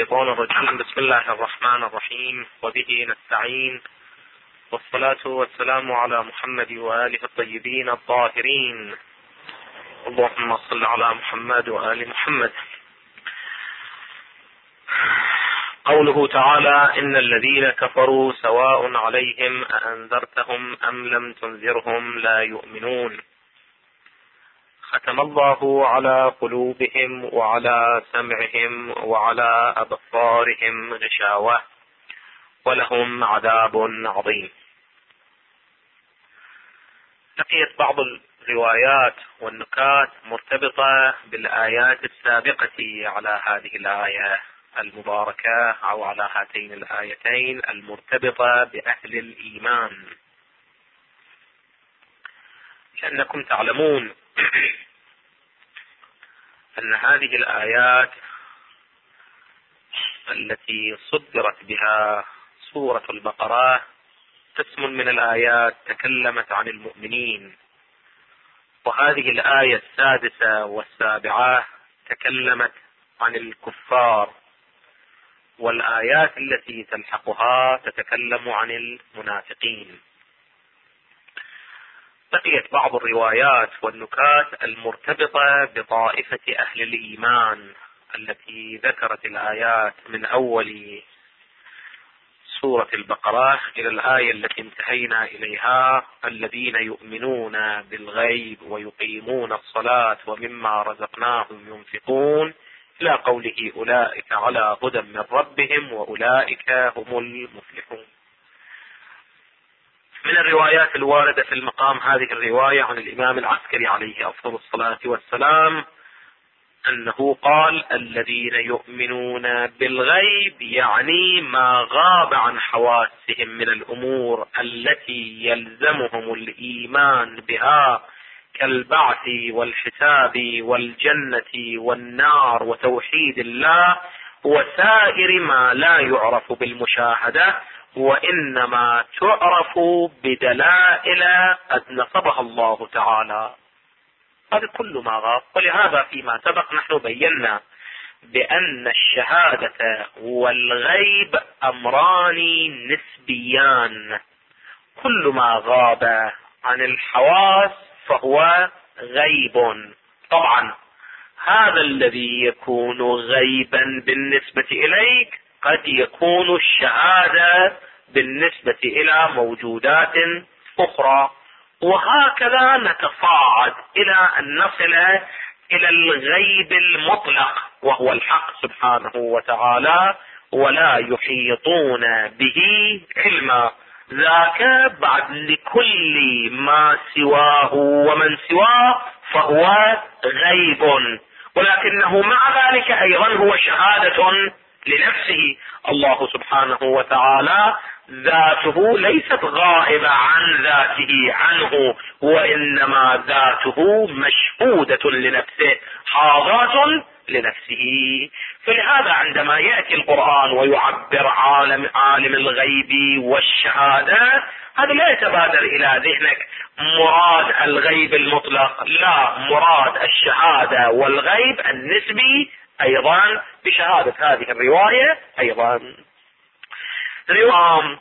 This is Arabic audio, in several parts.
الشيطان الرجيم. بسم الله الرحمن الرحيم، وبه نستعين، والصلاة والسلام على محمد وآله الطيبين الطاهرين. اللهم صل على محمد وآل محمد. قوله تعالى: إن الذين كفروا سواء عليهم أأنذرتهم أم لم تنذرهم لا يؤمنون. ختم الله على قلوبهم وعلى سمعهم وعلى أبصارهم غشاوة، ولهم عذاب عظيم. بقيت بعض الروايات والنكات مرتبطة بالآيات السابقة على هذه الآية المباركة، أو على هاتين الآيتين المرتبطة بأهل الإيمان. لأنكم تعلمون أن هذه الآيات التي صدرت بها سورة البقرة قسم من الآيات تكلمت عن المؤمنين، وهذه الآية السادسة والسابعة تكلمت عن الكفار، والآيات التي تلحقها تتكلم عن المنافقين. بقيت بعض الروايات والنكات المرتبطة بطائفة أهل الإيمان التي ذكرت الآيات من أول سورة البقرة إلى الآية التي انتهينا إليها: الذين يؤمنون بالغيب ويقيمون الصلاة ومما رزقناهم ينفقون، إلى قوله: أولئك على هدى من ربهم وأولئك هم المفلحون. من الروايات الواردة في المقام هذه الرواية عن الإمام العسكري عليه أفضل الصلاة والسلام أنه قال: الذين يؤمنون بالغيب، يعني ما غاب عن حواسهم من الأمور التي يلزمهم الإيمان بها، كالبعث والحساب والجنة والنار وتوحيد الله وسائر ما لا يعرف بالمشاهدة، وإنما تعرف بدلائل قد نصبها الله تعالى. هذا كل ما غاب. ولهذا فيما سبق نحن بينا بأن الشهادة والغيب أمران نسبيان. كل ما غاب عن الحواس فهو غيب. طبعا هذا الذي يكون غيبا بالنسبة إليك قد يكون الشهادة بالنسبة إلى موجودات أخرى، وهكذا نتصاعد إلى أن نصل إلى الغيب المطلق، وهو الحق سبحانه وتعالى، ولا يحيطون به علما. ذاك بعد لكل ما سواه ومن سواه فهو غيب، ولكنه مع ذلك أيضا هو شهادة لنفسه. الله سبحانه وتعالى ذاته ليست غائبة عن ذاته عنه، وإنما ذاته مشهودة لنفسه، حاضرة لنفسه. فلهذا عندما يأتي القرآن ويعبر عالم الغيب والشهادة، هذا لا يتبادر إلى ذهنك مراد الغيب المطلق، لا، مراد الشهادة والغيب النسبي أيضا بشهادة هذه الرواية. أيضا رواية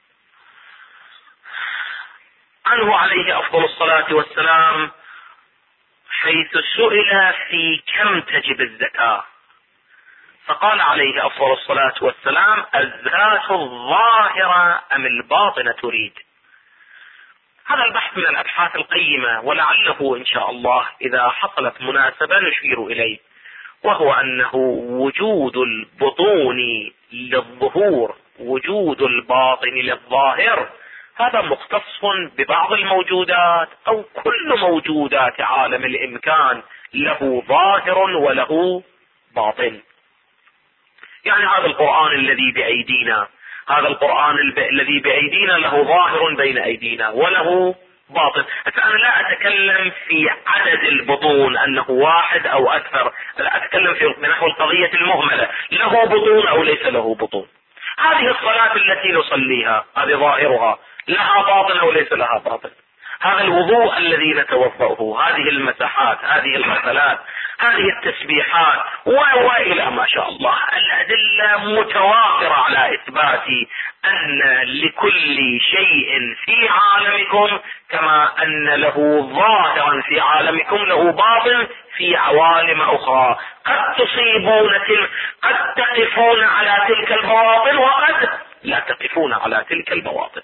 عنه عليه أفضل الصلاة والسلام حيث سئل في كم تجب الزكاة، فقال عليه أفضل الصلاة والسلام: الزكاة الظاهرة أم الباطنة تريد؟ هذا البحث من الأبحاث القيمة، ولعله إن شاء الله إذا حصلت مناسبة نشير إليه، وهو أنه وجود البطون للظهور، وجود الباطن للظاهر، هذا مختص ببعض الموجودات، أو كل موجودات عالم الإمكان له ظاهر وله باطن. يعني هذا القرآن الذي بأيدينا، هذا القرآن الذي بأيدينا له ظاهر بين أيدينا وله باطن. أنا لا أتكلم في عدد البطون أنه واحد أو أكثر، لا أتكلم في نحو القضية المهملة، له بطون أو ليس له بطون. هذه الصلاة التي نصليها هذه ظاهرها، لها باطن أو ليس لها باطن. هذا الوضوء الذي نتوضأه، هذه المساحات، هذه الغسلات، هذه التسبيحات وإلى ما شاء الله الأدلة متوافرة على إثبات أن لكل شيء في عالمكم كما أن له ظاهرا في عالمكم له باطن في عوالم أخرى، قد قد تقفون على تلك البواطن وقد لا تقفون على تلك البواطن.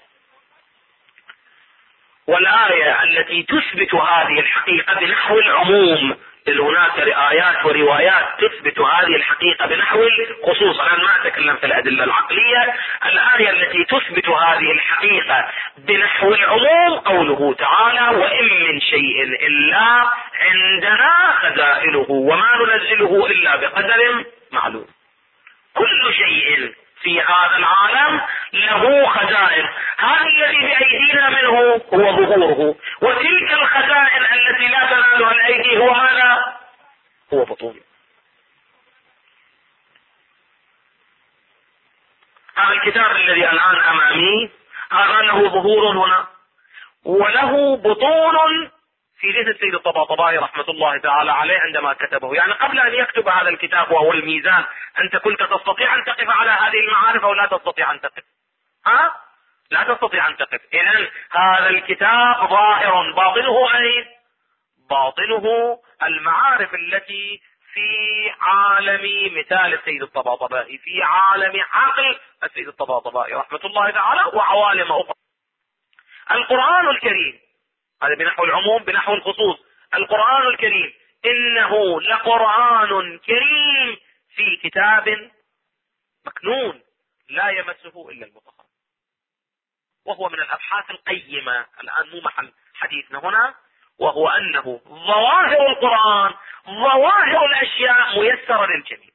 والآية التي تثبت هذه الحقيقة بنحو العموم، هناك آيات وروايات تثبت هذه الحقيقة بنحو الخصوص، أنا ما أتكلم في الأدلة العقلية. الآية التي تثبت هذه الحقيقة بنحو العموم قوله تعالى: وإن من شيء إلا عندنا خزائنه وما ننزله إلا بقدر معلوم. كل شيء في هذا العالم له خزائن، هذا الذي بأيدينا منه هو ظهوره، وتلك الخزائن التي لا تنالها الأيدي هو ماذا؟ هو بطون. هذا الكتاب الذي الآن أمامي هذا له ظهور هنا وله بطون في ليس السيد الطباطبائي رحمة الله تعالى عليه عندما كتبه، يعني قبل أن يكتب هذا الكتاب وهو الميزان، أنت كنت تستطيع أن تقف على هذه المعارف أو لا تستطيع أن تقف؟ لا تستطيع أن تقف. إذن هذا الكتاب ظاهر، باطنه أين؟ باطنه المعارف التي في عالم مثال السيد الطباطبائي، في عالم عقل السيد الطباطبائي رحمة الله تعالى وعوالم أخرى. القرآن الكريم هذا بنحو العموم بنحو الخصوص. القرآن الكريم إنه لقرآن كريم في كتاب مكنون لا يمسه إلا المطهر، وهو من الأبحاث القيمة الآن مو محل حديثنا هنا، وهو أنه ظواهر القرآن ظواهر الأشياء ميسرة للجميع،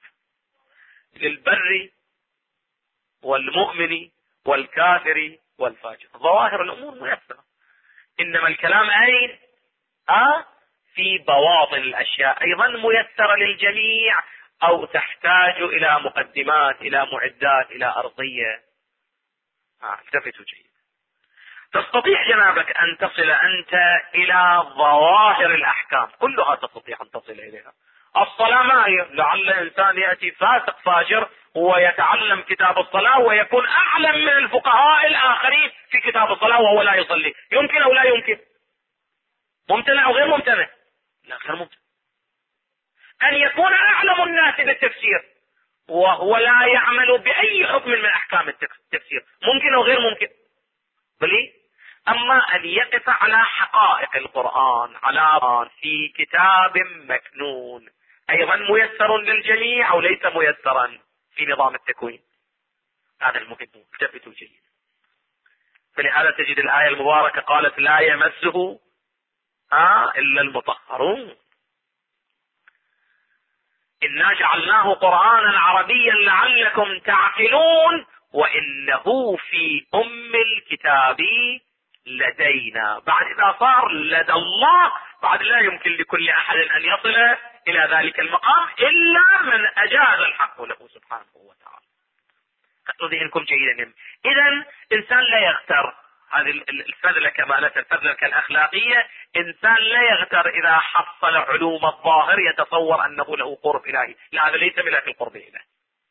للبر والمؤمن والكافر والفاجر، ظواهر الأمور ميسرة. إنما الكلام أين؟ في بواطن الأشياء أيضا ميسرة للجميع، أو تحتاج إلى مقدمات، إلى معدات، إلى أرضية. التفتوا جيد. تستطيع جنابك أن تصل أنت إلى ظواهر الأحكام كلها، تستطيع أن تصل إليها. الصلاة ما هي؟ لعل إنسان يأتي فاسق فاجر ويتعلم كتاب الصلاة ويكون أعلم من الفقهاء الآخرين في كتاب الصلاة وهو لا يصلي، يمكن أو لا يمكن؟ ممتنع أو غير ممتنع؟ لا، غير ممتنع. أن يكون أعلم الناس بالتفسير وهو لا يعمل بأي حكم من أحكام التفسير، ممكن أو غير ممكن؟ بلي. أما أن يقف على حقائق القرآن على في كتاب مكنون أيضا ميسر للجميع أو ليس ميسرا في نظام التكوين، هذا المهم. التفتوا جيد. فلهذا تجد الآية المباركة قالت: لا يمسه إلا المطهرون. إنا جعلناه قرآنا عربيا لعلكم تعقلون وإنه في أم الكتاب لدينا. بعد إذا صار لدى الله، بعد لا يمكن لكل أحد أن يصل إلى ذلك المقام إلا من أجاز الحق له سبحانه وتعالى. خذوا ذهنكم جيدا. إذن إنسان لا يغتر، هذه الفذلة كمالة الفذلة الأخلاقية، إنسان لا يغتر إذا حصل علوم الظاهر يتصور أنه له قرب إلهي، لا، هذا ليس ملاك القرب الإلهي.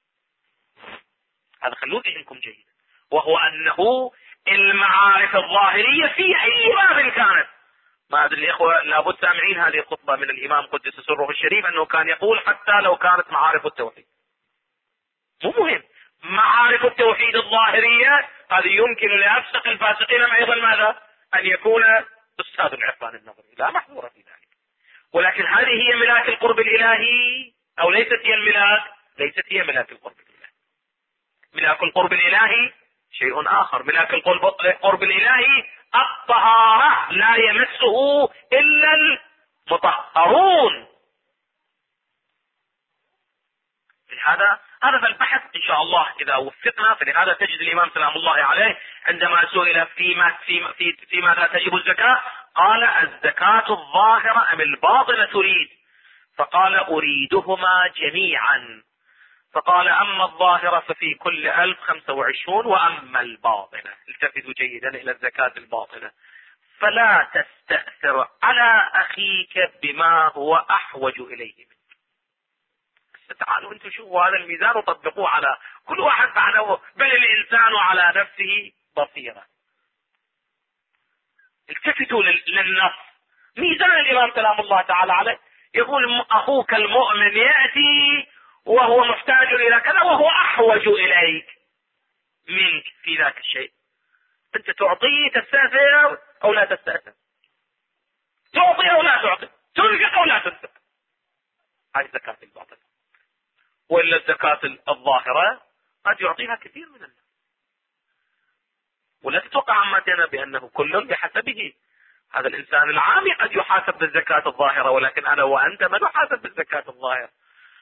هذا خلوا ذهنكم جيدا، وهو أنه المعارف الظاهرية في أي باب كانت. ما أدري الإخوة لابد سامعين هذه الخطبة من الإمام قدس سره الشريف، أنه كان يقول حتى لو كانت معارف التوحيد مو مهم، معارف التوحيد الظاهرية هذه يمكن لأفسق الفاسقين أيضا ماذا؟ أن يكون أستاذ العرفان النظري، لا محظورة في ذلك. ولكن هذه هي ملاك القرب الإلهي أو ليست هي الملاك؟ ليست هي ملاك القرب الإلهي. ملاك القرب الإلهي شيء آخر. ملاك القرب الإلهي الطهارة، لا يمسه إلا المطهرون. هذا البحث إن شاء الله إذا وفقنا. فلهذا تجد الإمام سلام الله عليه عندما سئل في ماذا تجب الزكاة قال: الزكاة الظاهرة أم الباطنة تريد؟ فقال: أريدهما جميعا. فقال: أما الظاهرة ففي كل 1025، وأما الباطنة، التفتوا جيدا إلى الزكاة الباطنة، فلا تستأثر على أخيك بما هو أحوج إليه منك. تعالوا انتم شوفوا هذا الميزان وطبقوه على كل واحد بعده، بل الانسان على نفسه بصيرة. التفتوا للنص، ميزان الامام سلام الله تعالى عليه يقول اخوك المؤمن يأتي وهو محتاج الى كذا وهو احوج اليك منك في ذاك الشيء، انت تعطيه تستأثر او لا تستأثر، تعطي او لا تعطي، تنفق او لا تنفق. هذه زكاة الباطن. وإلا الزكاة الظاهرة قد يعطيها كثير من الناس، ولا تتوقع عامتنا بأنه كل بحسبه. هذا الإنسان العامي قد يحاسب بالزكاة الظاهرة، ولكن أنا وأنت ما نحاسب بالزكاة الظاهرة.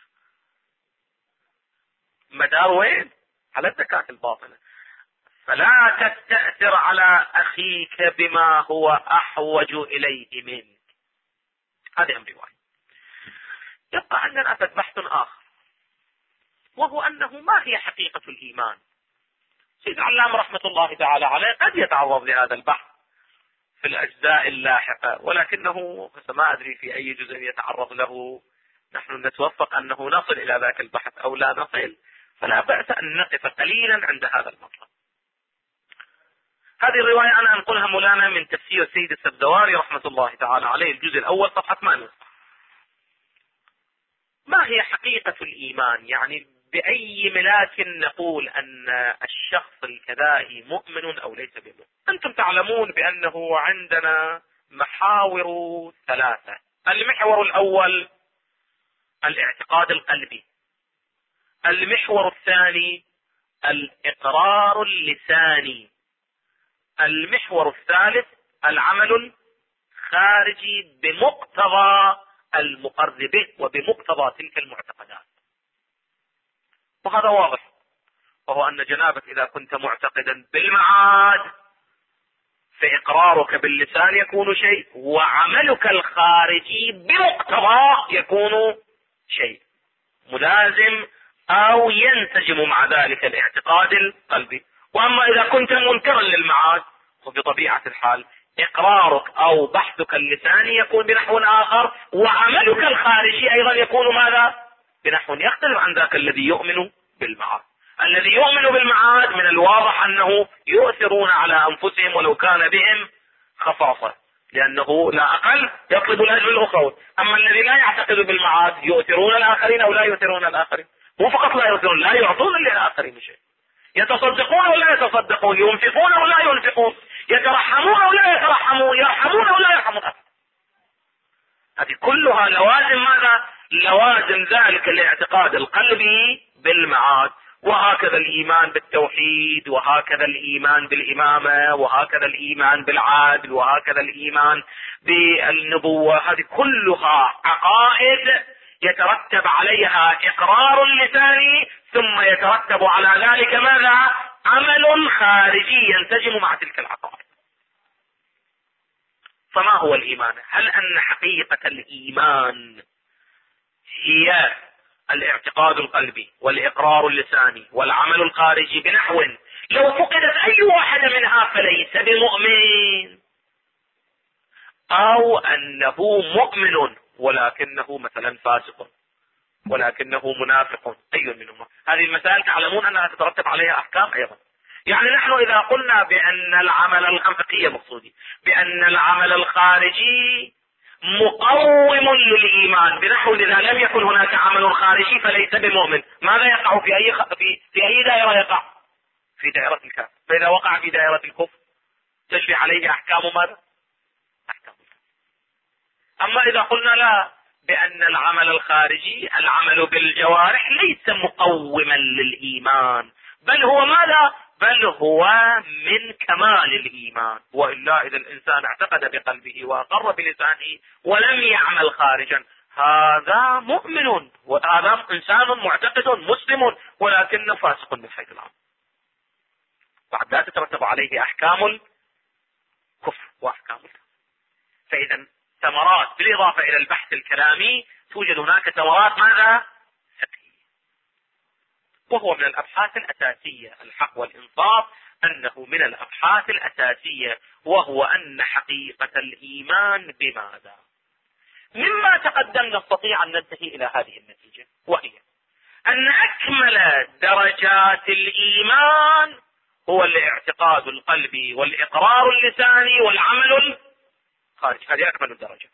مدار وين؟ على الزكاة الباطنة. فلا تستأثر على أخيك بما هو أحوج إليه منك. هذه أمر واحد. يبقى عندنا بحث آخر، وهو أنه ما هي حقيقة الإيمان. سيد علام رحمة الله تعالى عليه قد يتعرض لهذا البحث في الأجزاء اللاحقة، ولكنه ما أدري في أي جزء يتعرض له. نحن نتوفق أنه نصل إلى ذاك البحث أو لا نصل، فلا بأس أن نقف قليلا عند هذا المطلب. هذه الرواية أنا أنقلها مولانا من تفسير السيد السبزواري رحمة الله تعالى عليه، الجزء الأول صفحة 8. ما هي حقيقة الإيمان؟ يعني بأي ملاك نقول أن الشخص الكذائي مؤمن أو ليس بمؤمن؟ أنتم تعلمون بأنه عندنا محاور 3. المحور الأول الاعتقاد القلبي، المحور الثاني الإقرار اللساني، المحور الثالث العمل الخارجي بمقتضى المقر به وبمقتضى تلك المعتقدات. وهذا واضح، وهو أن جنابك إذا كنت معتقدا بالمعاد فإقرارك باللسان يكون شيء، وعملك الخارجي بمقتضى يكون شيء ملازم أو ينسجم مع ذلك الاعتقاد القلبي. وأما إذا كنت منكرا للمعاد وبطبيعة الحال إقرارك أو بحثك اللساني يكون بنحو آخر، وعملك الخارجي أيضا يكون ماذا؟ بنحو يختلف عن ذاك الذي يؤمن بالمعاد. الذي يؤمن بالمعاد من الواضح أنه يؤثرون على أنفسهم ولو كان بهم خصاصة، لأنه لا أقل يطلب الأجر الأخروي. أما الذي لا يعتقد بالمعاد يؤثرون الآخرين أو لا يؤثرون الآخرين؟ مو فقط لا يؤثرون، لا يعطون للآخرين شيء. يتصدقون ولا يتصدقون، ينفقون ولا ينفقون، يترحمون ولا يترحمون، يرحمون ولا يرحمون. هذه كلها لوازم ماذا؟ لوازم ذلك الاعتقاد القلبي بالمعاد. وهكذا الإيمان بالتوحيد، وهكذا الإيمان بالإمامة، وهكذا الإيمان بالعدل، وهكذا الإيمان بالنبوة. هذه كلها عقائد يترتب عليها إقرار لساني، ثم يترتب على ذلك ماذا؟ عمل خارجي ينسجم مع تلك العقائد. فما هو الإيمان؟ هل أن حقيقة الإيمان هي الاعتقاد القلبي والإقرار اللساني والعمل الخارجي بنحو لو فقدت أي واحدة منها فليس بمؤمن، أو أنه مؤمن ولكنه مثلا فاسق ولكنه منافق؟ أي منهما؟ هذه المسائل تعلمون أنها تترتب عليها أحكام أيضا. يعني نحن إذا قلنا بأن العمل الفقهي مقصودي بأن العمل الخارجي مقوم للإيمان بنحو إذا لم يكن هناك عمل خارجي فليس بمؤمن، ماذا يقع في أي دائرة يقع؟ في دائرة الكفر. فإذا وقع في دائرة الكفر تجري عليه أحكام ماذا؟ أحكام الكفر. أما إذا قلنا لا، بأن العمل الخارجي العمل بالجوارح ليس مقوما للإيمان، بل هو ماذا؟ بل هو من كمال الإيمان. وإلا إذا الإنسان اعتقد بقلبه وأقر بلسانه ولم يعمل خارجا، هذا مؤمن وهذا إنسان معتقد مسلم ولكن فاسق من حيث العمل. بعد ذلك تترتب عليه أحكام الكفر وأحكام الكفر. فإذا ثمرات بالإضافة إلى البحث الكلامي توجد هناك ثمرات ماذا؟ فقهية. وهو من الأبحاث الأساسية، الحق والإنصاف أنه من الأبحاث الأساسية، وهو أن حقيقة الإيمان بماذا؟ مما تقدم نستطيع أن ننتهي إلى هذه النتيجة، وهي أن أكمل درجات الإيمان هو الاعتقاد القلبي والإقرار اللساني والعمل الخارجي. هذه أكمل الدرجات.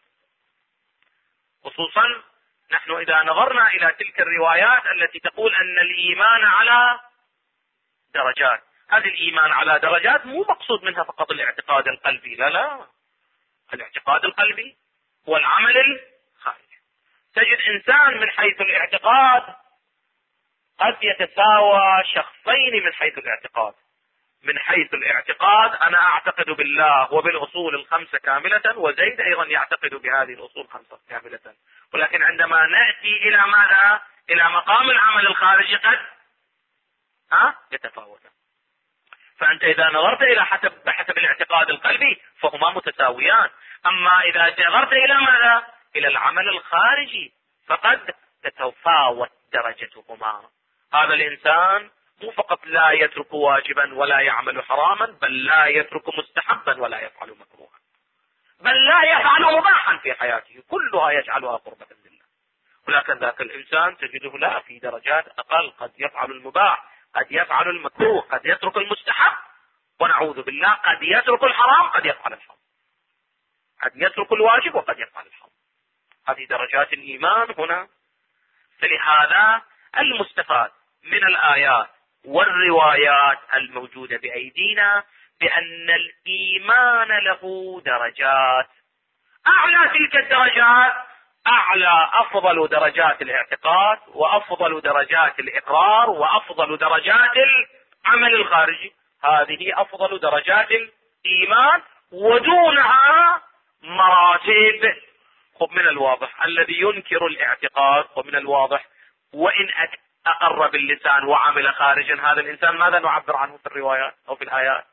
خصوصا نحن إذا نظرنا إلى تلك الروايات التي تقول أن الإيمان على درجات، هذه الإيمان على درجات مو مقصود منها فقط الاعتقاد القلبي، لا، الاعتقاد القلبي والعمل الخارجي. تجد إنسان من حيث الاعتقاد قد يتساوى شخصين من حيث الاعتقاد. من حيث الاعتقاد أنا أعتقد بالله وبالأصول الخمسة كاملة، وزيد أيضا يعتقد بهذه الأصول الخمسة كاملة، ولكن عندما نأتي إلى ماذا؟ إلى مقام العمل الخارجي قد يتفاوت. فأنت إذا نظرت إلى بحسب الاعتقاد القلبي فهما متساويان، أما إذا نظرت إلى ماذا؟ إلى العمل الخارجي فقد تتفاوت درجتهما. هذا الإنسان مو فقط لا يترك واجبا ولا يعمل حراما، بل لا يترك مستحبا ولا يفعل مكروها، بل لا يفعل مباحا في حياته، كلها يجعلها قربة لله. ولكن ذاك الإنسان تجده لا، في درجات أقل، قد يفعل المباح، قد يفعل المكروه، قد يترك المستحب، ونعوذ بالله قد يترك الحرام، قد يفعل الحرام، قد يترك الواجب وقد يفعل الحرام. هذه درجات الإيمان هنا. فلهذا المستفاد من الآيات والروايات الموجودة بأيدينا بأن الإيمان له درجات. أعلى تلك الدرجات أفضل درجات الاعتقاد، وأفضل درجات الإقرار، وأفضل درجات العمل الخارجي. هذه أفضل درجات الإيمان، ودونها مراتب. من الواضح الذي ينكر الاعتقاد، ومن الواضح وإن أقر باللسان وعمل خارجا، هذا الإنسان ماذا نعبر عنه في الروايات أو في الآيات؟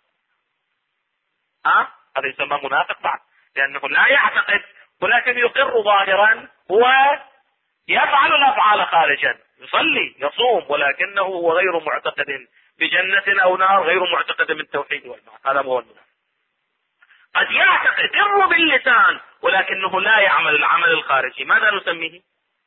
هذا يسمى منافق بعد، لأنه لا يعتقد ولكن يقر ظاهرا ويفعل الأفعال خارجا، يصلي يصوم، ولكنه هو غير معتقد بجنة أو نار، غير معتقد بالتوحيد والمعاد. هذا هو المنافق. قد يقر باللسان ولكنه لا يعمل العمل الخارجي، ماذا نسميه؟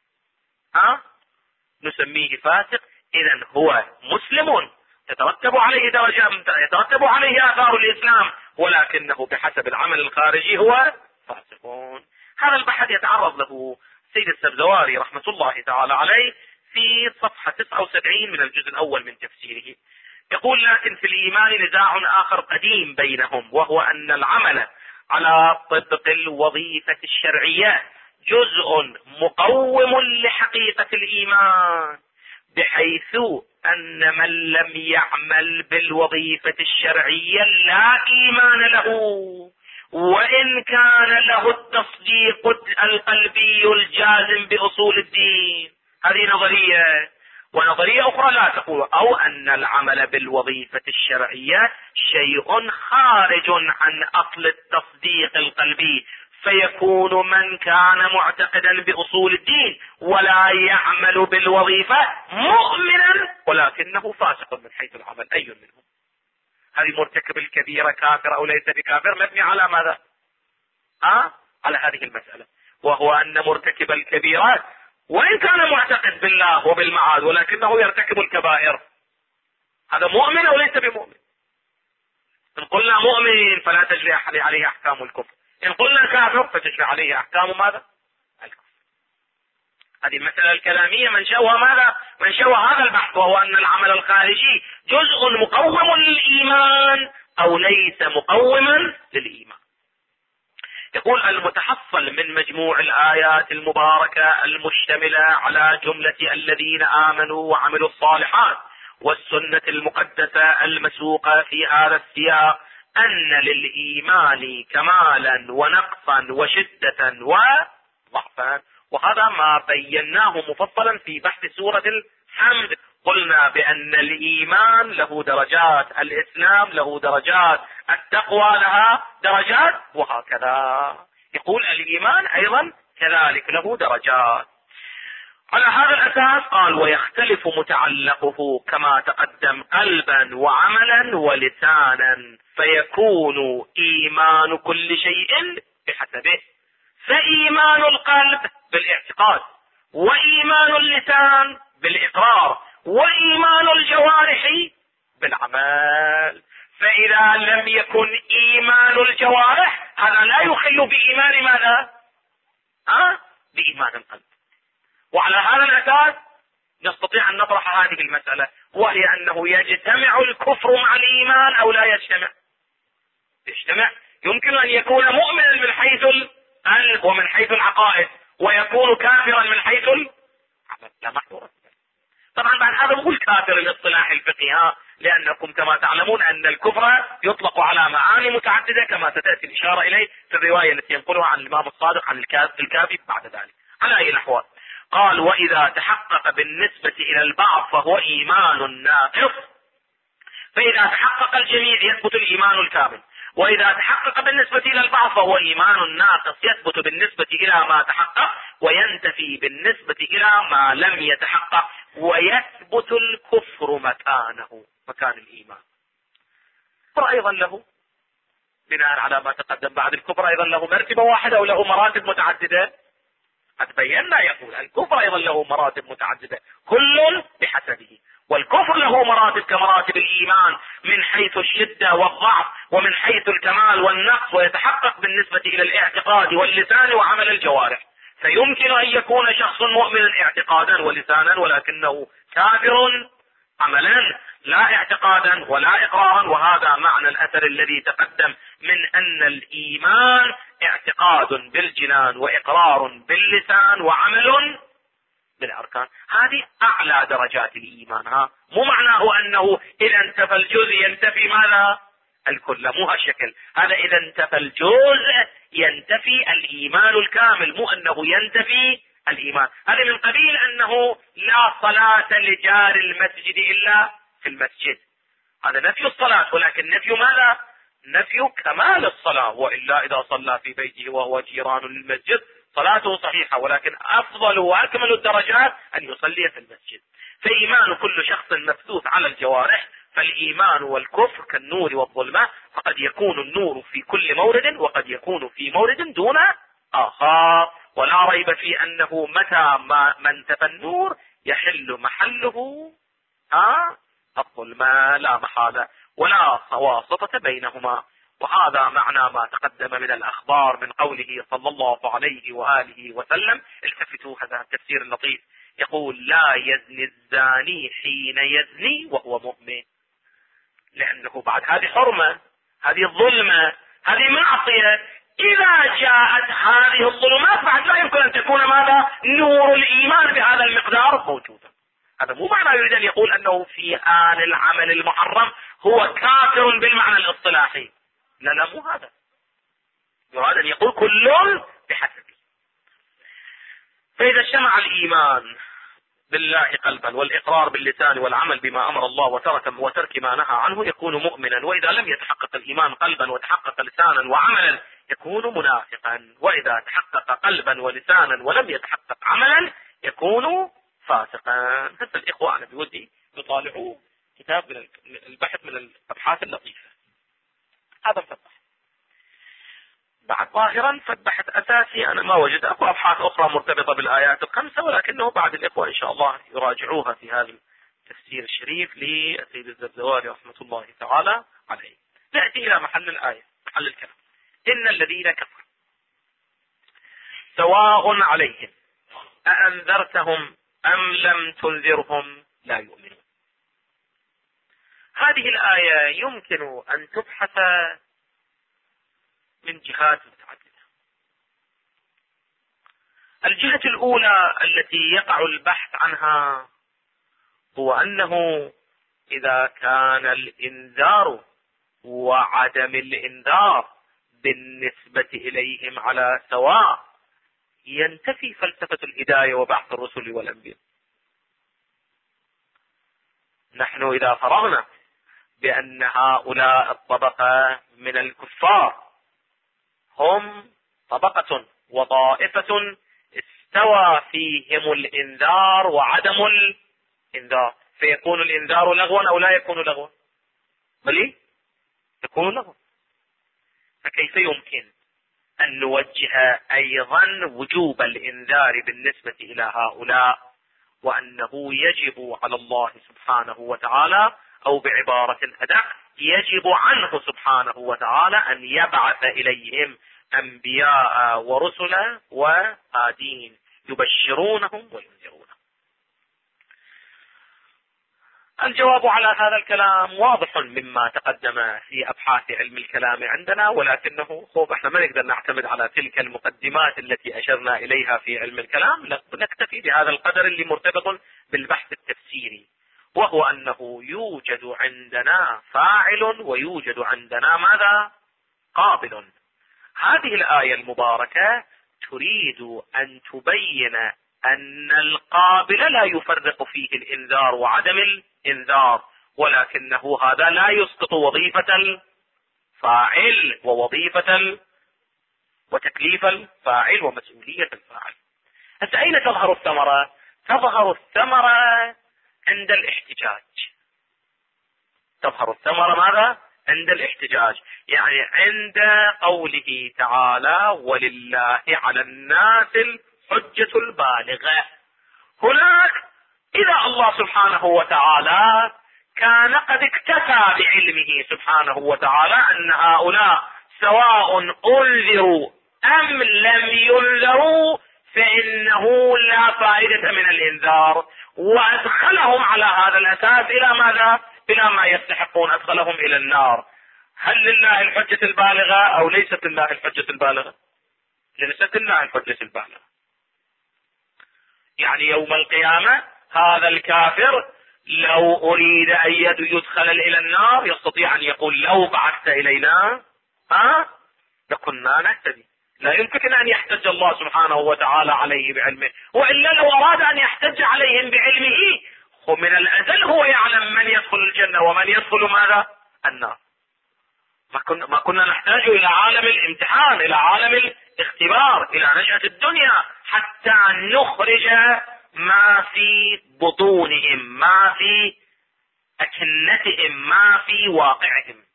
نسميه فاسق. إذن هو مسلم تترتب عليه درجات، يترتب عليه آثار الإسلام، ولكنه بحسب العمل الخارجي هو فاسقون. هذا البحث يتعرض له سيد السبزواري رحمة الله تعالى عليه في صفحة 79 من الجزء الأول من تفسيره. يقول: لكن في الإيمان نزاع آخر قديم بينهم، وهو أن العمل على طبق الوظيفة الشرعية جزء مقوم لحقيقة الإيمان، بحيث أن من لم يعمل بالوظيفة الشرعية لا إيمان له، وإن كان له التصديق القلبي الجازم بأصول الدين. هذه نظرية. ونظرية أخرى لا تقول أو أن العمل بالوظيفة الشرعية شيء خارج عن أصل التصديق القلبي، فيكون من كان معتقدا بأصول الدين ولا يعمل بالوظيفة مؤمنا ولكنه فاسق من حيث العمل. أي منهم؟ هذه مرتكب الكبيرة كافر أو ليس بكافر مبني على ماذا؟ على هذه المسألة، وهو أن مرتكب الكبيرات وإن كان معتقد بالله وبالمعاد ولكنه يرتكب الكبائر، هذا مؤمن أو ليس بمؤمن؟ إن قلنا مؤمن فلا تجري عليه أحكام الكفر، إن قلنا كافر فتجري عليه أحكام ماذا؟ الكفر. هذه المسألة الكلامية منشأها ماذا؟ منشأها هذا البحث، وهو أن العمل الخارجي جزء مقوم للإيمان أو ليس مقوما للإيمان. يقول: المتحصل من مجموع الآيات المباركة المشتملة على جملة الذين آمنوا وعملوا الصالحات والسنة المقدسة المسوقة في هذا السياق أن للإيمان كمالا ونقصا وشدة وضعفا. وهذا ما بيناه مفصلا في بحث سورة الحمد. قلنا بأن الإيمان له درجات، الإسلام له درجات، التقوى لها درجات، وهكذا. يقول الإيمان أيضا كذلك له درجات. على هذا الأساس قال: ويختلف متعلقه كما تقدم قلبا وعملا ولسانا، فيكون إيمان كل شيء بحسبه. فإيمان القلب بالاعتقاد، وإيمان اللسان بالإقرار، وإيمان الجوارح بالعمل. فإذا لم يكن إيمان الجوارح هذا لا يخل بإيمان ماذا؟ بإيمان القلب. وعلى هذا الأساس نستطيع أن نطرح هذه المسألة، وهي أنه يجتمع الكفر مع الإيمان أو لا يجتمع؟ يجتمع. يمكن أن يكون مؤمنا من حيث القلب ومن حيث العقائد، ويكون كافرا من حيث لا محظور. طبعا بعد هذا نقول كافر الاصطلاح الفقهي، لأنكم كما تعلمون أن الكفر يطلق على معاني متعددة كما ستأتي الإشارة إليه في الرواية التي ينقلها عن الإمام الصادق عن الكافي بعد ذلك. على أي الأحوال قال: وإذا تحقق بالنسبة إلى البعض فهو إيمان ناقص. فإذا تحقق الجميع يثبت الإيمان الكامل، وإذا تحقق بالنسبة إلى البعض فهو إيمان ناقص يثبت بالنسبة إلى ما تحقق وينتفي بالنسبة إلى ما لم يتحقق، ويثبت الكفر مكان الإيمان. الكفر أيضا له بناء على ما تقدم بعد الكفر أيضا له مرتبة واحدة أو له مراتب متعددة؟ قد بينا يقول الكفر أيضا له مراتب متعددة كل بحسبه، والكفر له مراتب كمراتب الإيمان من حيث الشدة والضعف ومن حيث الكمال والنقص، ويتحقق بالنسبة إلى الاعتقاد واللسان وعمل الجوارح. فيمكن أن يكون شخص مؤمنا اعتقادا ولسانا ولكنه كافر عملا، لا اعتقادا ولا إقرارا. وهذا معنى الأثر الذي تقدم من أن الإيمان اعتقاد بالجنان وإقرار باللسان وعمل بالأركان. هذه أعلى درجات الإيمان. مو معناه أنه إذا انتفى الجزء ينتفي ماذا؟ الكل، مو هالشكل. هذا إذا انتفى الجزء ينتفي الإيمان الكامل، مو أنه ينتفي الإيمان. هذا من قبيل أنه لا صلاة لجار المسجد إلا في المسجد، هذا نفي الصلاة، ولكن نفي ماذا؟ نفي كمال الصلاة. وإلا إذا صلى في بيته وهو جيران للمسجد صلاته صحيحة، ولكن أفضل وأكمل الدرجات أن يصلي في المسجد. فإيمان كل شخص مبثوث على الجوارح. فالإيمان والكفر كالنور والظلمة، فقد يكون النور في كل مورد وقد يكون في مورد دون آخر. ولا ريب في أنه متى ما انتفى النور يحل محله الظلمة لا محالة، ولا واسطة بينهما. وهذا معنى ما تقدم من الأخبار من قوله صلى الله عليه وآله وسلم. التفتوا هذا التفسير اللطيف، يقول: لا يزني الزاني حين يزني وهو مؤمن، لأنه بعد هذه حرمة، هذه الظلمة، هذه معصية. إذا جاءت هذه الظلمات بعد لا يمكن أن تكون ماذا؟ نور الإيمان بهذا المقدار موجودا. هذا مو معنى يريد أن يقول أنه في آن العمل المحرم هو كافر بالمعنى الاصطلاحي، لا مو هذا. يريد أن يقول كل بحسبه. فإذا اجتمع الإيمان بالله قلبا والإقرار باللسان والعمل بما أمر الله وترك ما نهى عنه يكون مؤمنا. وإذا لم يتحقق الإيمان قلبا وتحقق لسانا وعملا يكون منافقا. وإذا تحقق قلبا ولسانا ولم يتحقق عملا يكون فاسقا. هذا الإخوة أنا بودي يطالعوا كتاب من البحث من الأبحاث اللطيفة. هذا البحث بعد ظاهرا فالبحث أساسي أنا ما وجد. أكو أبحاث أخرى مرتبطة بالآيات الخمسة، ولكنه بعد الإخوة إن شاء الله يراجعوها في هذا التفسير الشريف لسيد الزرزواري رحمة الله تعالى عليه. نأتي إلى محل الآية، محل الكلام. إن الذين كفروا سواء عليهم أأنذرتهم أم لم تنذرهم لا يؤمنون. هذه الآية يمكن أن تبحث من جهات متعددة. الجهة الأولى التي يقع البحث عنها هو أنه إذا كان الإنذار وعدم الإنذار بالنسبة إليهم على سواء ينتفي فلسفة الهداية وبحث الرسل والأنبياء. نحن إذا فرغنا بأن هؤلاء الطبقة من الكفار هم طبقة وطائفة استوى فيهم الإنذار وعدم الإنذار، فيكون الإنذار لغوا أو لا يكون لغوا؟ بل يكون لغوا. فكيف يمكن أن نوجه أيضا وجوب الإنذار بالنسبة إلى هؤلاء وأنه يجب على الله سبحانه وتعالى، أو بعبارة أدق يجب عنه سبحانه وتعالى أن يبعث إليهم أنبياء ورسلا وهادين يبشرونهم وينذرونهم. الجواب على هذا الكلام واضح مما تقدم في أبحاث علم الكلام عندنا، ولكنه احنا ما نقدر نعتمد على تلك المقدمات التي أشرنا إليها في علم الكلام، نكتفي بهذا القدر اللي مرتبط بالبحث التفسيري، وهو أنه يوجد عندنا فاعل ويوجد عندنا ماذا؟ قابل. هذه الآية المباركة تريد أن تبين أن القابل لا يفرق فيه الإنذار وعدم الإنذار، ولكنه هذا لا يسقط وظيفة الفاعل ووظيفة وتكليف الفاعل ومسؤولية الفاعل. هسه أين تظهر الثمرة؟ تظهر الثمرة عند الاحتجاج. تظهر الثمرة ماذا؟ عند الاحتجاج، يعني عند قوله تعالى ولله على الناس الحجة البالغة. هناك إذا الله سبحانه وتعالى كان قد اكتفى بعلمه سبحانه وتعالى أن هؤلاء سواء أنذروا أم لم ينذروا فإنه لا فائدة من الإنذار، وأدخلهم على هذا الأساس إلى ماذا؟ إلى ما يستحقون، أدخلهم إلى النار. هل لله الحجة البالغة أو ليست لله الحجة البالغة؟ ليست لله الحجة البالغة. يعني يوم القيامة هذا الكافر لو أريد أن يدخل إلى النار يستطيع أن يقول لو بعثت إلينا لكنا نهتدي. لا يمكن أن يحتج الله سبحانه وتعالى عليه بعلمه، وإلا لو أراد أن يحتج عليهم بعلمه ومن الأزل هو يعلم من يدخل الجنة ومن يدخل ماذا؟ النار. ما كنا نحتاج إلى عالم الامتحان، إلى عالم الاختبار، إلى نشأة الدنيا حتى نخرج ما في بطونهم، ما في أكنتهم، ما في واقعهم.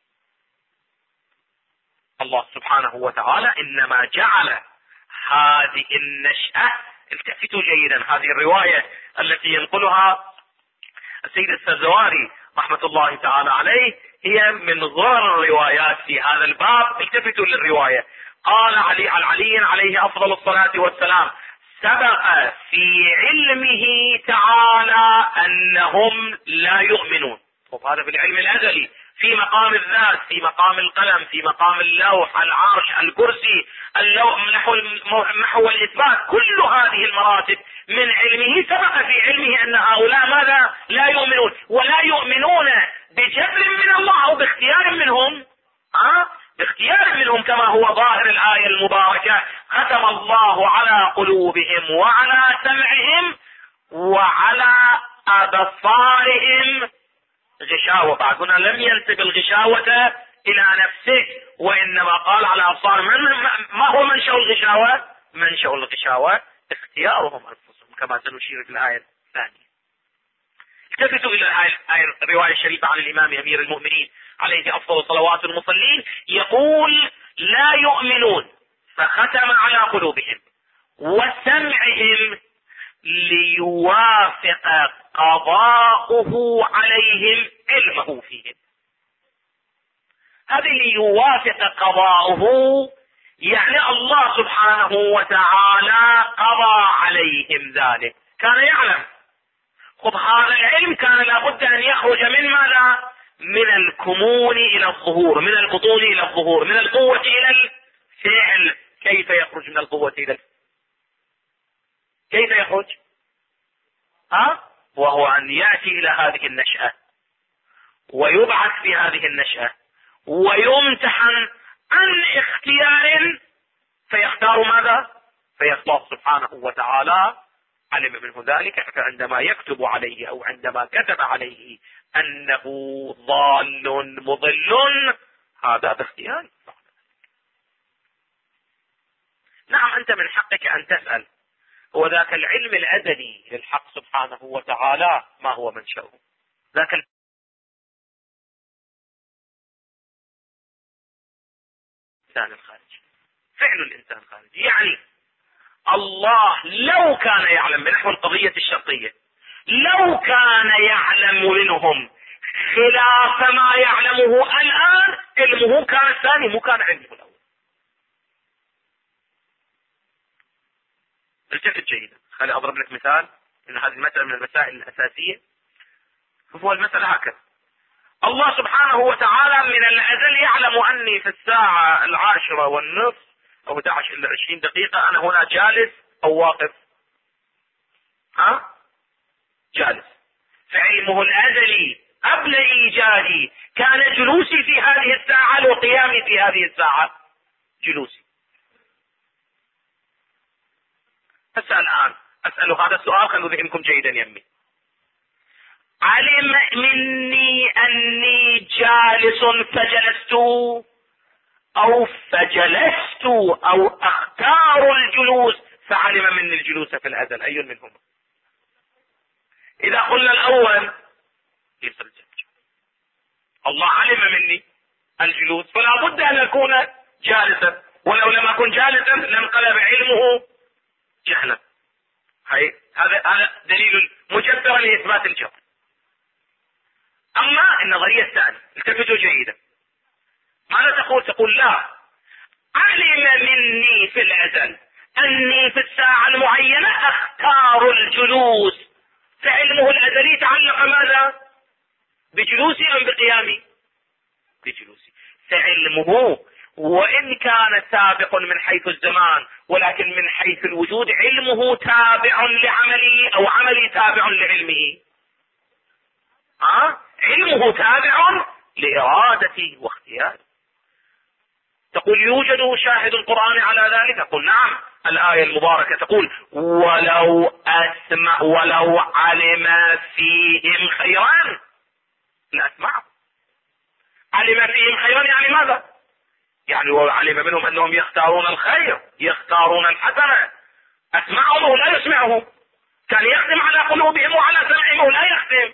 الله سبحانه وتعالى إنما جعل هذه النشأة. التفتوا جيدا، هذه الرواية التي ينقلها السيد السزواري رحمة الله تعالى عليه هي من ضمن الروايات في هذا الباب. التفتوا للرواية. قال علي عليه أفضل الصلاة والسلام سبق في علمه تعالى أنهم لا يؤمنون. وهذا في العلم الأزلي، في مقام الذات، في مقام القلم، في مقام اللوح، العرش، الكرسي، محو الإثبات، كل هذه المراتب من علمه سبق في علمه أن هؤلاء ماذا؟ لا يؤمنون. ولا يؤمنون بجبر من الله أو باختيار منهم، باختيار منهم كما هو ظاهر الآية المباركة. ختم الله على قلوبهم وعلى سمعهم وعلى أبصارهم غشاوة. بعد هنا لم ينسب الغشاوة إلى نفسه، وإنما قال على أبصار. ما هو منشأ الغشاوة؟ منشأ الغشاوة اختيارهم أنفسهم كما سنشير في الآية الثانية. التفتوا إلى الرواية الشريفة عن الإمام أمير المؤمنين عليه أفضل صلوات المصلين، يقول لا يؤمنون فختم على قلوبهم وسمعهم ليوافق قضاؤه عليهم علمه فيهم. هذه ليوافق قضاؤه يعني الله سبحانه وتعالى قضى عليهم ذلك، كان يعلم. خذ هذا العلم كان لابد أن يخرج من ماذا؟ من الكمون إلى الظهور، من البطون إلى الظهور، من القوة إلى الفعل. كيف يخرج من القوة إلى الفعل؟ كيف يخرج؟ وهو أن يأتي إلى هذه النشأة ويبعث في هذه النشأة ويمتحن عن اختيار فيختار ماذا؟ فيختار سبحانه وتعالى علم منه ذلك، فعندما يكتب عليه أو عندما كتب عليه أنه ضال مضل هذا باختيار. نعم أنت من حقك أن تسأل هو ذاك العلم الأزلي للحق سبحانه وتعالى ما هو منشأه؟ ذاك الإنسان الخارجي، فعل الإنسان الخارجي. يعني الله لو كان يعلم بنحو القضية الشرطية، لو كان يعلم منهم خلاف ما يعلمه الآن، علمه كان الثاني مو كان علمه الأول. التفت جيدا، خلي أضرب لك مثال، إن هذه المسألة من المسائل الأساسية. هو المسألة هكذا: الله سبحانه وتعالى من الأزل يعلم أني في الساعة 10:30 أو 11 إلا 20 دقيقة أنا هنا جالس أو واقف. جالس. فعلمه الأزلي قبل إيجادي كان جلوسي في هذه الساعة وقيامي في هذه الساعة جلوسي. هسه الآن أسأل هذا السؤال، خلوا ذهنكم جيدا يمي. علم مني أني جالس فجلست، أو فجلست، أو أختار الجلوس فعلم مني الجلوس في الأزل، أي منهما؟ إذا قلنا الأول يصير الله علم مني الجلوس، فلا بد أن أكون جالسا، ولو لم أكن جالسا لانقلب علمه جهلا. هذا دليل مجبر لإثبات الجهل. أما النظرية الثانية، التفتوا جيدا، ماذا تقول؟ تقول لا، علم مني في الأزل أني في الساعة المعينة أختار الجلوس، فعلمه الأزلي تعلق ماذا؟ بجلوسي أم بقيامي؟ بجلوسي. فعلمه وإن كان سابق من حيث الزمان، ولكن من حيث الوجود علمه تابع لعملي، أو عملي تابع لعلمه. علمه تابع لإرادتي واختياري. تقول يوجد شاهد القرآن على ذلك؟ أقول نعم، الآية المباركة تقول ولو علم فيهم خيرا لأسمعهم. علم فيهم خيرا يعني ماذا؟ يعني وعلم منهم أنهم يختارون الخير، يختارون الحسنة. أسمعهم لا يسمعهم، كان يختم على قلوبهم وعلى سمعهم لا يختم،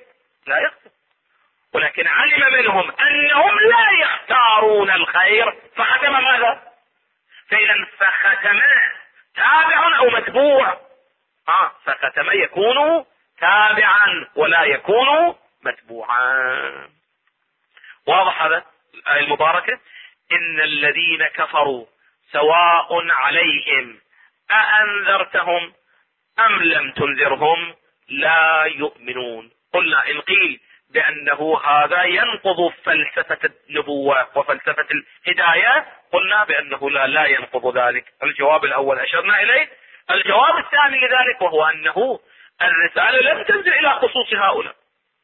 ولكن علم منهم أنهم لا يختارون الخير فختم ماذا؟ فإذا فختم تابع أو متبوع؟ فختم يكون تابعا ولا يكون متبوعا. واضح هذا الآية المباركة؟ إن الذين كفروا سواء عليهم أأنذرتهم أم لم تنذرهم لا يؤمنون. قلنا إن قيل بأنه هذا ينقض فلسفة النبوة وفلسفة الهداية، قلنا بأنه لا ينقض ذلك. الجواب الأول أشرنا إليه. الجواب الثاني لذلك وهو أنه الرسالة لم تنزل إلى خصوص هؤلاء.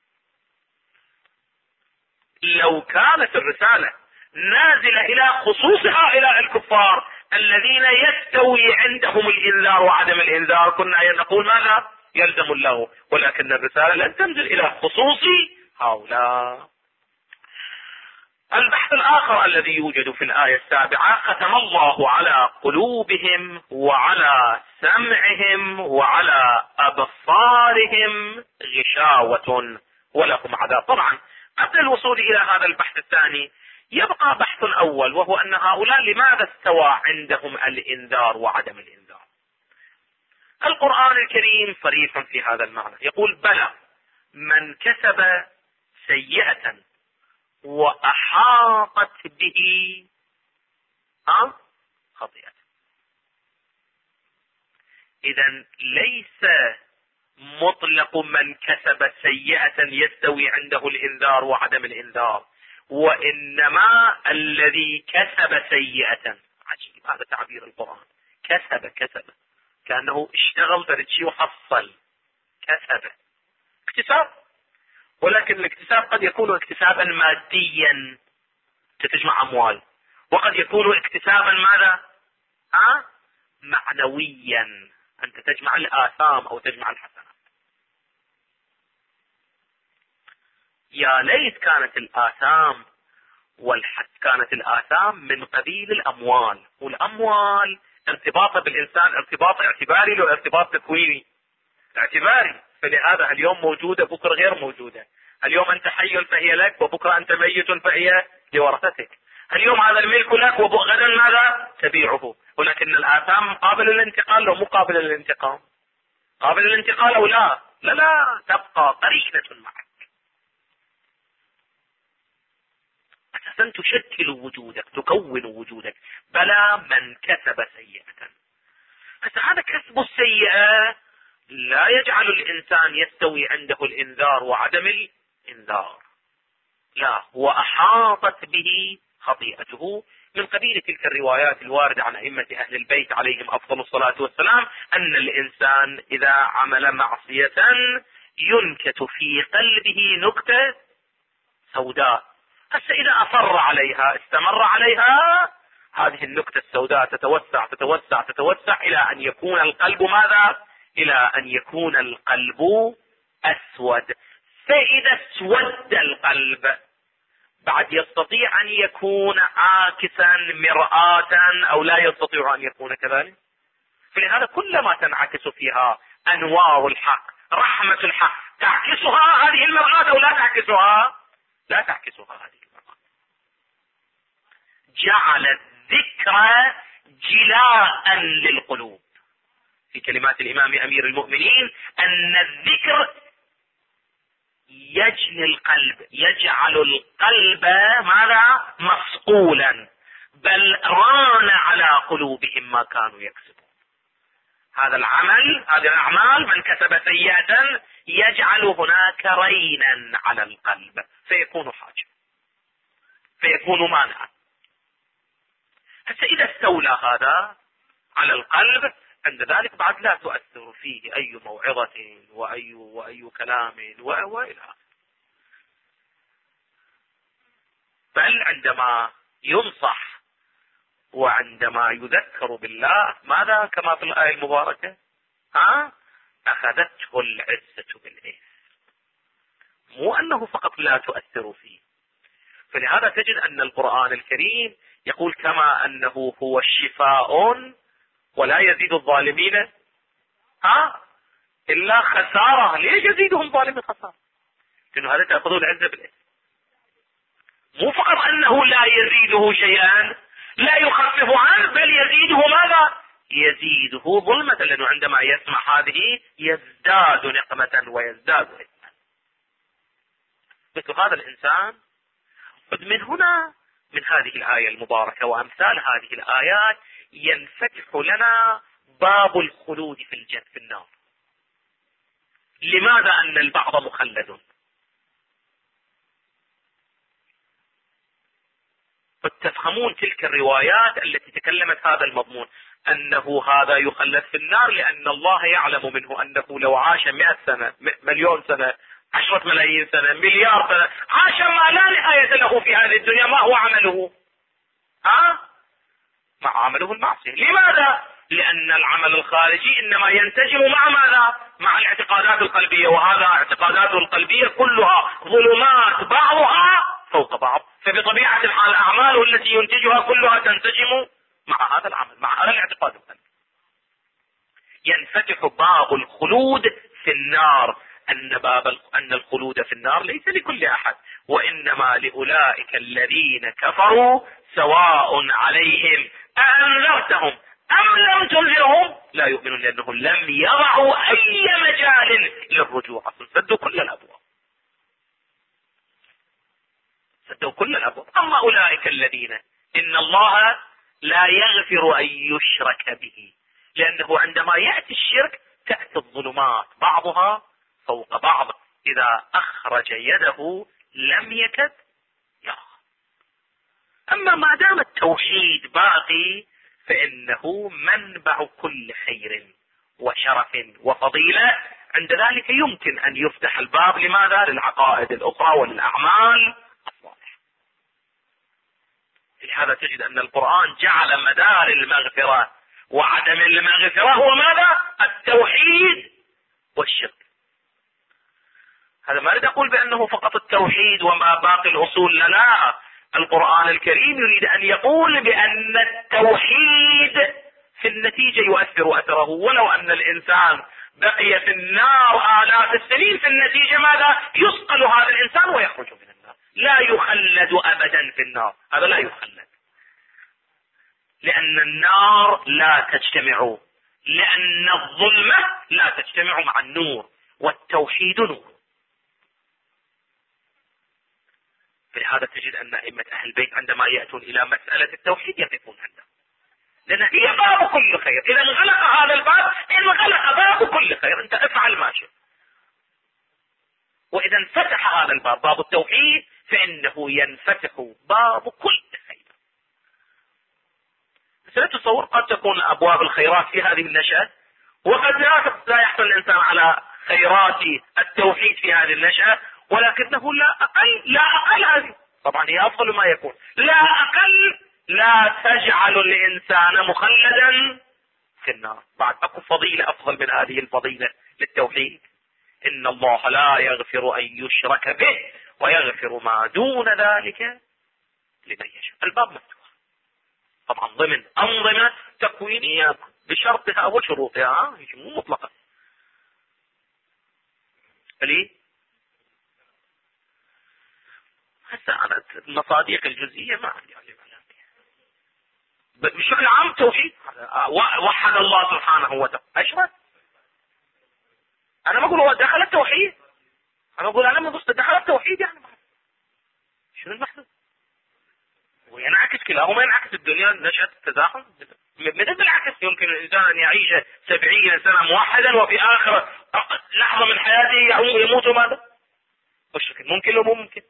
لو كانت الرسالة نازلة إلى خصوص هؤلاء الكفار الذين يستوي عندهم الإنذار وعدم الإنذار، كنا نقول ماذا؟ يلزم الله. ولكن الرسالة لن تنزل إلى خصوص هؤلاء. البحث الآخر الذي يوجد في الآية 7: ختم الله على قلوبهم وعلى سمعهم وعلى أبصارهم غشاوة ولهم عذاب. طبعا قبل الوصول إلى هذا البحث الثاني يبقى بحث أول، وهو أن هؤلاء لماذا استوى عندهم الإنذار وعدم الإنذار؟ القرآن الكريم صريح في هذا المعنى، يقول بلى من كسب سيئة وأحاطت به خطيئة. إذن ليس مطلق من كسب سيئة يستوي عنده الإنذار وعدم الإنذار، وإنما الذي كسب سيئة. عجيب هذا تعبير القرآن، كسب كأنه اشتغل فرد وحصل. كسب اكتساب، ولكن الاكتساب قد يكون اكتسابا ماديا تجمع أموال، وقد يكون اكتسابا ماذا؟ معنويا، أنت تجمع الآثام أو تجمع الحسنات. يا ليت كانت الآثام كانت الآثام من قبيل الأموال، والأموال ارتباطه بالإنسان ارتباط اعتباري لو ارتباط تكويني اعتباري. فلهذا اليوم موجودة بكرة غير موجودة، اليوم أنت حي فهي لك، وبكرة أنت ميت فهي لورثتك. اليوم هذا الملك لك وغدا ماذا؟ تبيعه. ولكن الآثام قابل للانتقال لو مو قابل للانتقام؟ قابل للانتقال أو لا؟ لا تبقى قرينة معك، أساسا تشكل وجودك، تكون وجودك. بلى من كسب سيئة. بس هذا كسب السيئة لا يجعل الإنسان يستوي عنده الإنذار وعدم الإنذار، لا، هو أحاطت به خطيئته، من قبيل تلك الروايات الواردة عن أئمة أهل البيت عليهم أفضل الصلاة والسلام أن الإنسان إذا عمل معصية ينكت في قلبه نكتة سوداء، هسه إذا أصر عليها استمر عليها، هذه النكتة السوداء تتوسع تتوسع تتوسع إلى أن يكون القلب ماذا؟ إلى أن يكون القلب أسود. فإذا اسود القلب بعد يستطيع أن يكون عاكسا مرآة أو لا يستطيع أن يكون كذلك؟ فلهذا كلما تنعكس فيها أنوار الحق، رحمة الحق، تعكسها هذه المرآة أو لا تعكسها؟ لا تعكسها هذه المرآة. جعل الذكر جلاء للقلوب. في كلمات الإمام أمير المؤمنين أن الذكر يجلي القلب، يجعل القلب ماذا؟ مصقولا، بل ران على قلوبهم ما كانوا يكسبون. هذا العمل، هذه الأعمال، من كسب سيئة يجعل هناك رينا على القلب فيكون حاجة، فيكون مانعا. حتى إذا استولى هذا على القلب عند ذلك بعد لا تؤثر فيه أي موعظة وأي كلام وإلى آخره. بل عندما ينصح وعندما يذكر بالله ماذا؟ كما في الآية المباركة، أخذته العزة بالإثم، مو أنه فقط لا تؤثر فيه. فلهذا تجد أن القرآن الكريم يقول كما أنه هو الشفاء ولا يزيد الظالمين إلا خسارة. ليش يزيدهم ظالمين خسارة؟ لأنه هذا تأخذه العزة بالإثم. مو فقط أنه لا يزيده شيئا، لا يخفف عنه، بل يزيده ماذا؟ يزيده ظلمة، لأنه عندما يسمع هذه يزداد نقمة ويزداد إثما. مثل هذا الإنسان من هنا، من هذه الآية المباركة وأمثال هذه الآيات ينفتح لنا باب الخلود في النار. لماذا؟ أن البعض مخلد. فتفهمون تلك الروايات التي تكلمت هذا المضمون، أنه هذا يخلد في النار لأن الله يعلم منه أنه لو عاش 100 سنة، مليون سنة، 10 ملايين سنة، مليار سنة، عاش ما لا نهاية له في هذه الدنيا، ما هو عمله؟ مع عمله المعصية. لماذا؟ لأن العمل الخارجي إنما ينسجم مع ماذا؟ مع الاعتقادات القلبية، وهذا اعتقاداته القلبية كلها ظلمات بعضها فوق بعض، فبطبيعة الحال الأعمال التي ينتجها كلها تنسجم مع هذا العمل، مع هذا الاعتقاد القلبي. ينفتح باب الخلود في النار، أن الخلود في النار ليس لكل أحد، وإنما لأولئك الذين كفروا سواء عليهم أأنذرتهم أم لم تنذرهم لا يؤمنون، لأنهم لم يضعوا أي مجال للرجوع، سدوا كل الأبواب، سدوا كل الأبواب. أما أولئك الذين إن الله لا يغفر أن يشرك به، لأنه عندما يأتي الشرك تأتي الظلمات بعضها فوق بعض، إذا أخرج يده لم يكد يأخذ. أما ما دام التوحيد باقي فإنه منبع كل خير وشرف وفضيلة، عند ذلك يمكن أن يفتح الباب لماذا؟ للعقائد الأخرى وللأعمال الصالحة. لهذا تجد أن القرآن جعل مدار المغفرة وعدم المغفرة هو ماذا؟ التوحيد والشرك. هذا ما أريد أقول بأنه فقط التوحيد وما باقي الأصول، لا، القرآن الكريم يريد أن يقول بأن التوحيد في النتيجة يؤثر أثره، ولو أن الإنسان بقي في النار آلاف السنين، في النتيجة ماذا؟ يصقل هذا الإنسان ويخرج من النار، لا يخلد أبدا في النار، هذا لا يخلد، لأن النار لا تجتمع، لأن الظلمة لا تجتمع مع النور، والتوحيد نور. فلهذا تجد أن أئمة أهل البيت عندما يأتون إلى مسألة التوحيد يقفون عندها، لأن هي باب كل خير. إذا انغلق هذا الباب انغلق باب كل خير، أنت افعل ما شئت. وإذا انفتح هذا الباب، باب التوحيد، فإنه ينفتح باب كل خير. لا تتصور قد تكون أبواب الخيرات في هذه النشأة، وقد لا يحصل الإنسان على خيرات التوحيد في هذه النشأة، ولكنه لا أقل هذه طبعا هي أفضل ما يكون، لا أقل لا تجعل الإنسان مخلدا في النار. بعد أكو فضيلة أفضل من هذه الفضيلة للتوحيد. إن الله لا يغفر أن يشرك به ويغفر ما دون ذلك لمن يشاء. الباب مفتوح طبعا ضمن أنظمة تكوينية بشرطها وشروطها، مو مطلقة. ليه؟ هسه أنا المصادق الجزئية ما عندي علم عليها. بشكل عام توحيد، وحد الله سبحانه وتعالى، أشرك. أنا ما أقول هو دخل التوحيد، أنا أقول أنا ما دخل التوحيد، يعني شنو المحدود؟ وينعكس كلاهما، ينعكس الدنيا نشأت التزاحم. مثل بالعكس يمكن الإنسان أن يعيش 70 سنة موحدا وفي آخر لحظة من حياته يموت ماذا؟ مشرك. ممكن لو مو ممكن؟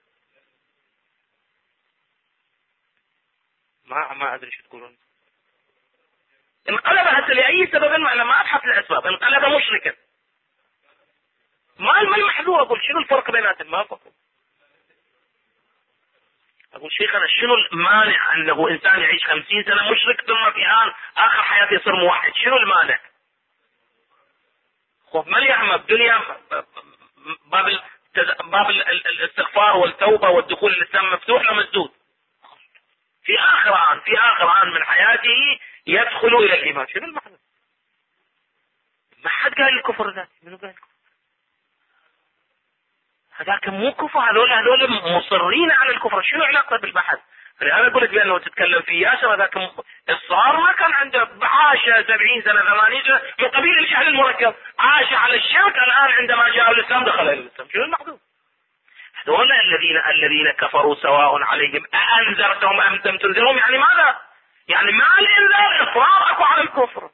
ما أدري شو تقولون. انقلب هسه لأي سبب، أنا ما أبحث الأسباب، انقلب مشركا. ما المحذور؟ أقول شنو الفرق بيناتهم؟ ما فرق. أقول شيخنا شنو المانع أنه إنسان يعيش 50 سنة مشرك ثم في آخر حياته يصير موحد؟ شنو المانع؟ خوف من يعمى الدنيا باب الاستغفار والتوبة والدخول للإسلام مفتوح له مسدود، في آخر آن من حياته يدخل إلى الإيمان. شنو المعنى؟ ما حد قال الكفر ذاك، منو قال الكفر؟ هذاك مو كفر، هذول مصرين على الكفر. شنو علاقة بالبحث؟ فلهذا قلت بأنه تتكلم في ياسر هذاك الصغار ما كان عنده، عاش 70 سنة 80 سنة من قبيل الجهل المركب، عاش على الشرك، الآن عندما جاء الإسلام دخل إلى الإسلام. شنو المحدود؟ هذول الذين كفروا سواء عليهم أأنذرتهم أم لم تنذرهم. يعني ماذا؟ يعني مع الإنذار إصرار أكو على الكفر،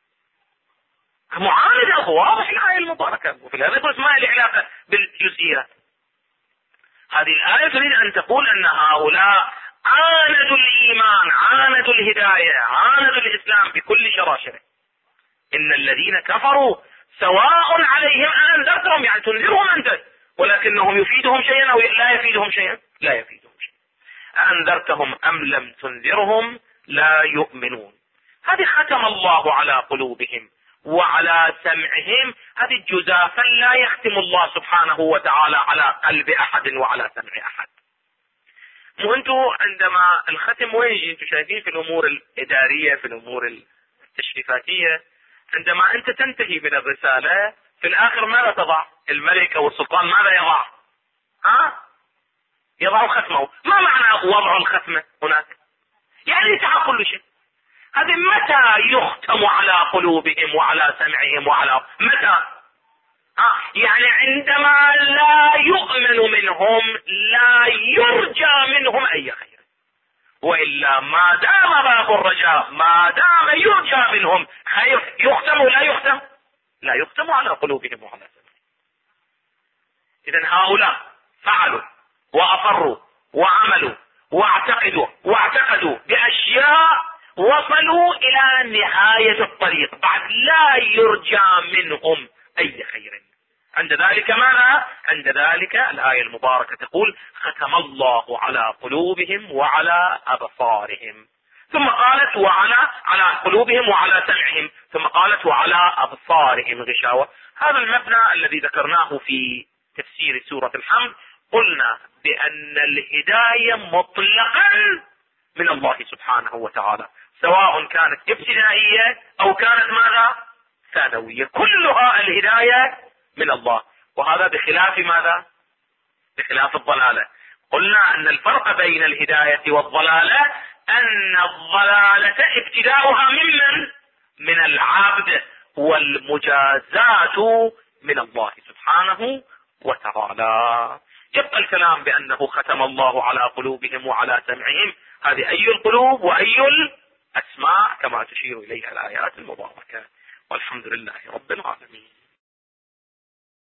معاندة واضح الآية المباركة. وفي هذا قلت ما لي علاقة بالجزئيات. هذه الآية تريد أن تقول أن هؤلاء عاندوا الإيمان، عاندوا الهداية، عاندوا الإسلام بكل شراشره. إن الذين كفروا سواء عليهم أنذرتهم، يعني تنذرهم أنت، ولكنهم يفيدهم شيئا أو لا يفيدهم شيئا؟ لا يفيدهم شيئا. أنذرتهم أم لم تنذرهم لا يؤمنون. هذه ختم الله على قلوبهم وعلى سمعهم. هذه الجزافا لا يختم الله سبحانه وتعالى على قلب أحد وعلى سمع أحد. وانتم عندما الختم وين يجي؟ انتم شايفين في الأمور الإدارية، في الأمور التشريفاتية، عندما أنت تنتهي من الرسالة في الآخر ماذا تضع؟ الملك أو السلطان ماذا يضع؟ يضع ختمه. ما معنى وضع الختمة هناك؟ يعني انتهى كل شيء. هذه متى يختم على قلوبهم وعلى سمعهم وعلى متى؟ يعني عندما لا يؤمن منهم، لا يرجى منهم أي خير. وإلا ما دام باب الرجاء، ما دام يرجى منهم خير، يختم ولا يختم؟ لا يختم على قلوبهم وعلى سمعهم. إذن هؤلاء فعلوا وأصروا وعملوا واعتقدوا بأشياء وصلوا إلى نهاية الطريق، بعد لا يرجى منهم أي خير. عند ذلك ماذا؟ عند ذلك الآية المباركة تقول ختم الله على قلوبهم وعلى أبصارهم، ثم قالت على قلوبهم وعلى سمعهم، ثم قالت وعلى أبصارهم غشاوة. هذا المبنى الذي ذكرناه في تفسير سورة الحمد، قلنا بأن الهداية مطلقا من الله سبحانه وتعالى، سواء كانت ابتدائية أو كانت ماذا؟ ثانوية، كلها الهداية من الله. وهذا بخلاف ماذا؟ بخلاف الضلالة. قلنا أن الفرق بين الهداية والضلالة أن الضلالة ابتداؤها من العبد، والمجازات من الله سبحانه وتعالى. يبقى الكلام بأنه ختم الله على قلوبهم وعلى سمعهم، هذه أي القلوب وأي الأسماع كما تشير إليها الآيات المباركة. والحمد لله رب العالمين.